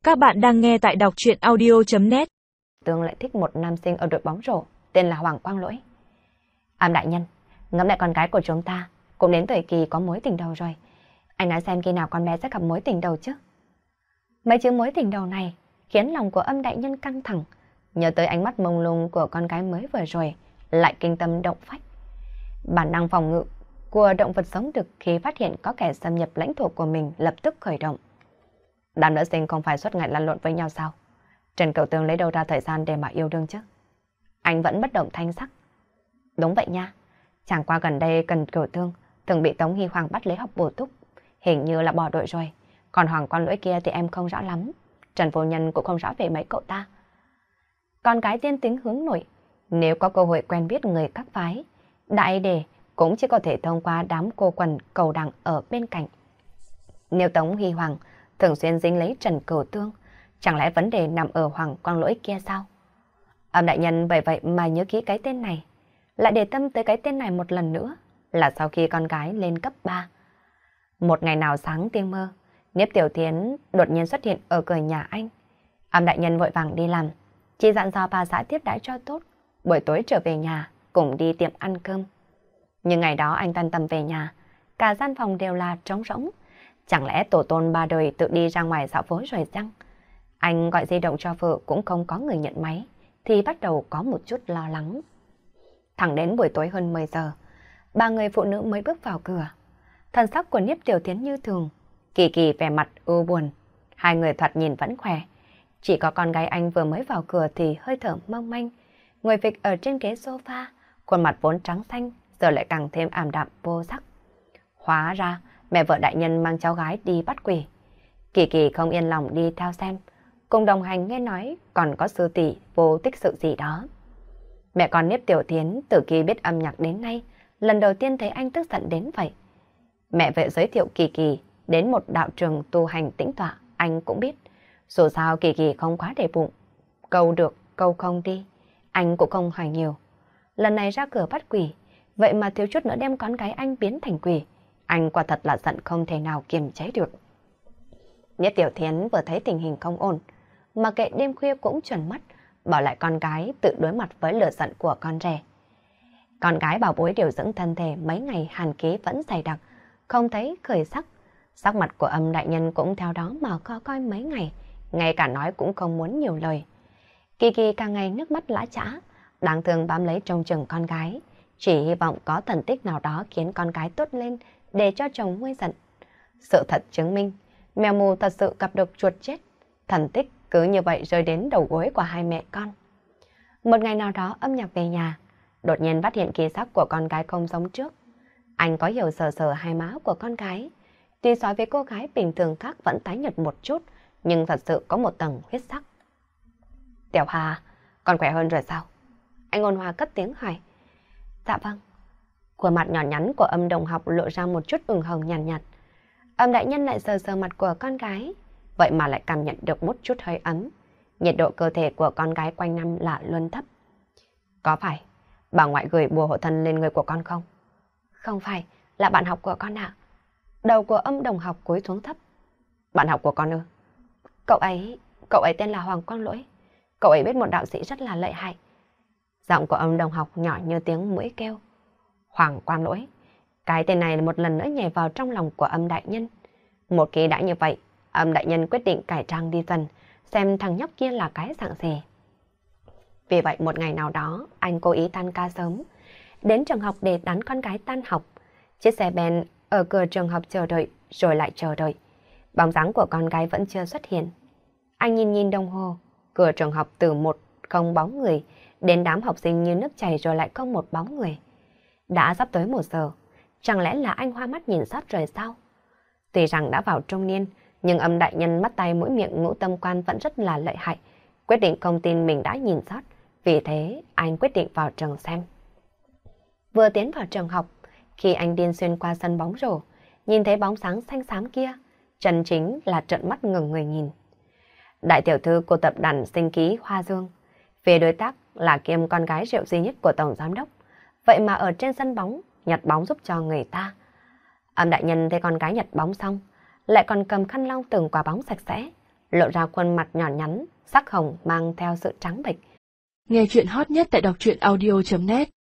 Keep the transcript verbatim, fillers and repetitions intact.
Các bạn đang nghe tại đọc truyện audio chấm net. Tương lại thích một nam sinh ở đội bóng rổ, tên là Hoàng Quang Lỗi. Am đại nhân, ngẫm lại con gái của chúng ta, cũng đến tuổi kỳ có mối tình đầu rồi. Anh nói xem khi nào con bé sẽ gặp mối tình đầu chứ? Mấy chữ mối tình đầu này khiến lòng của Âm đại nhân căng thẳng, nhớ tới ánh mắt mông lung của con gái mới vừa rồi, lại kinh tâm động phách. Bản năng phòng ngự của động vật sống thực khi phát hiện có kẻ xâm nhập lãnh thổ của mình lập tức khởi động. Đám nữ sinh không phải suốt ngày lăn lộn với nhau sao? Trần Cửu Tương lấy đâu ra thời gian để mà yêu đương chứ? Anh vẫn bất động thanh sắc. Đúng vậy nha. Chẳng qua gần đây Trần Cửu Tương từng bị Tống Hy Hoàng bắt lấy học bổ túc, hình như là bỏ đội rồi. Còn Hoàng Quang Lỗi kia thì em không rõ lắm. Trần Vô Nhân cũng không rõ về mấy cậu ta. Con gái tiên tính hướng nội, nếu có cơ hội quen biết người các phái, đại đề cũng chỉ có thể thông qua đám cô quần cầu đẳng ở bên cạnh. Nếu Tống Hy Hoàng thường xuyên dính lấy Trần Cửu Tương, chẳng lẽ vấn đề nằm ở Hoàng Quang Lỗi kia sao? Âm đại nhân bởi vậy mà nhớ kỹ cái tên này, lại để tâm tới cái tên này một lần nữa, là sau khi con gái lên cấp ba. Một ngày nào sáng tiên mơ, Niếp Tiểu Thiến đột nhiên xuất hiện ở cửa nhà anh. Âm đại nhân vội vàng đi làm, chỉ dặn dò bà xã tiếp đãi cho tốt, buổi tối trở về nhà cùng đi tiệm ăn cơm. Nhưng ngày đó anh tan tầm về nhà, cả gian phòng đều là trống rỗng. Chẳng lẽ tổ tôn ba đời tự đi ra ngoài dạo phố rồi chăng? Anh gọi di động cho vợ cũng không có người nhận máy, thì bắt đầu có một chút lo lắng. Thẳng đến buổi tối hơn mười giờ, ba người phụ nữ mới bước vào cửa. Thần sắc của Niếp Tiểu Thiến như thường, Kỳ Kỳ vẻ mặt ưu buồn. Hai người thoạt nhìn vẫn khỏe. Chỉ có con gái anh vừa mới vào cửa thì hơi thở mong manh, ngồi phịch ở trên ghế sofa, khuôn mặt vốn trắng xanh giờ lại càng thêm ảm đạm vô sắc. Hóa ra mẹ vợ đại nhân mang cháu gái đi bắt quỷ. Kỳ Kỳ không yên lòng đi theo xem, cùng đồng hành nghe nói còn có sư tỷ vô tích sự gì đó. Mẹ con Niếp Tiểu Thiến từ khi biết âm nhạc đến nay, lần đầu tiên thấy anh tức giận đến vậy. Mẹ vệ giới thiệu Kỳ Kỳ đến một đạo trường tu hành tĩnh tọa, anh cũng biết. Dù sao Kỳ Kỳ không quá để bụng, câu được câu không đi, anh cũng không hỏi nhiều. Lần này ra cửa bắt quỷ, vậy mà thiếu chút nữa đem con gái anh biến thành quỷ. Anh quả thật là giận không thể nào kiềm chế được. Niếp Tiểu Thiến vừa thấy tình hình không ổn, mà kệ đêm khuya cũng chuẩn mắt, bỏ lại con gái tự đối mặt với lửa giận của con rể. Con gái bảo bối điều dưỡng thân thể mấy ngày hàn khí vẫn dày đặc, không thấy khởi sắc. Sắc mặt của Âm đại nhân cũng theo đó mà co coi mấy ngày, ngay cả nói cũng không muốn nhiều lời. Kỳ Kỳ càng ngày nước mắt lã chã, đáng thương bám lấy trông chừng con gái, chỉ hy vọng có thần tích nào đó khiến con gái tốt lên để cho chồng nguôi giận. Sự thật chứng minh, mèo mù thật sự gặp được chuột chết. Thần tích cứ như vậy rơi đến đầu gối của hai mẹ con. Một ngày nào đó Âm nhạc về nhà, đột nhiên phát hiện kỳ sắc của con gái không giống trước. Anh có hiểu sờ sờ hai má của con gái. Tuy so với cô gái bình thường khác vẫn tái nhợt một chút, nhưng thật sự có một tầng huyết sắc. Tiểu Hà, con khỏe hơn rồi sao? Anh ôn hòa cất tiếng hỏi. Dạ vâng. Khuôn mặt nhỏ nhắn của Âm đồng học lộ ra một chút ửng hồng nhàn nhạt, nhạt. Âm đại nhân lại sờ sờ mặt của con gái, vậy mà lại cảm nhận được một chút hơi ấm. Nhiệt độ cơ thể của con gái quanh năm là luôn thấp. Có phải bà ngoại gửi bùa hộ thân lên người của con không? Không phải, là bạn học của con ạ. Đầu của Âm đồng học cúi xuống thấp. Bạn học của con ư? Cậu ấy, cậu ấy tên là Hoàng Quang Lỗi. Cậu ấy biết một đạo sĩ rất là lợi hại. Giọng của Âm đồng học nhỏ như tiếng muỗi kêu. Hoàng Quang Lỗi. Cái tên này một lần nữa nhảy vào trong lòng của Âm đại nhân. Một khi đã như vậy, Âm đại nhân quyết định cải trang đi dần, xem thằng nhóc kia là cái dạng gì. Vì vậy một ngày nào đó, anh cố ý tan ca sớm, đến trường học để đón con gái tan học. Chiếc xe ben ở cửa trường học chờ đợi, rồi lại chờ đợi. Bóng dáng của con gái vẫn chưa xuất hiện. Anh nhìn nhìn đồng hồ, cửa trường học từ một không bóng người, đến đám học sinh như nước chảy rồi lại không một bóng người. Đã sắp tới một giờ, chẳng lẽ là anh hoa mắt nhìn sót rồi sao? Tuy rằng đã vào trung niên, nhưng Âm đại nhân mắt tay mũi miệng ngũ tâm quan vẫn rất là lợi hại, quyết định không tin mình đã nhìn sót, vì thế anh quyết định vào trường xem. Vừa tiến vào trường học, khi anh điên xuyên qua sân bóng rổ, nhìn thấy bóng sáng xanh xám kia, chân chính là trợn mắt ngừng người nhìn. Đại tiểu thư của tập đoàn Sinh Ký Hoa Dương, về đối tác là kiêm con gái rượu duy nhất của tổng giám đốc, vậy mà ở trên sân bóng nhặt bóng giúp cho người ta. Âm đại nhân thấy con gái nhặt bóng xong, lại còn cầm khăn lau từng quả bóng sạch sẽ, lộ ra khuôn mặt nhỏ nhắn, sắc hồng mang theo sự trắng bệch. Nghe chuyện hot nhất tại đọc truyện audio chấm net